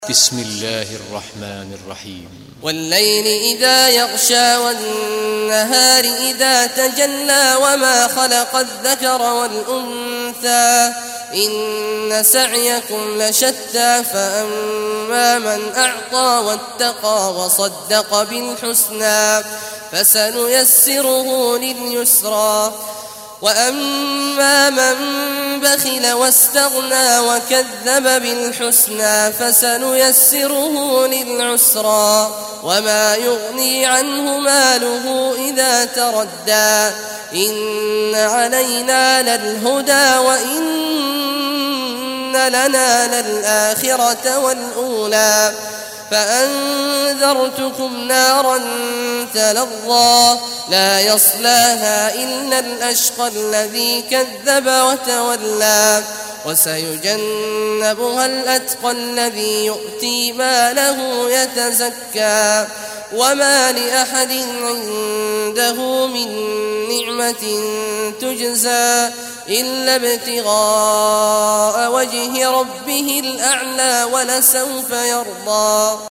بسم الله الرحمن الرحيم والليل إذا يغشى والنهار إذا تجلى وما خلق الذكر والأنثى إن سعيكم لشتى فأما من أعطى واتقى وصدق بالحسنى فسنيسره لليسرى وأما من بخل واستغنى وكذب بالحسنى فسنيسره للعسرى وما يغني عنه ماله إذا تردى إن علينا للهدى وإن لنا للآخرة والأولى فأنذرتكم نارا تلظى لا يصلاها إلا الأشقى الذي كذب وتولى وسيجنبها الأتقى الذي يؤتي ماله يتزكى وما لأحد عنده من نعمة تجزى إلا ابتغاء وجه ربه الأعلى ولسوف يرضى.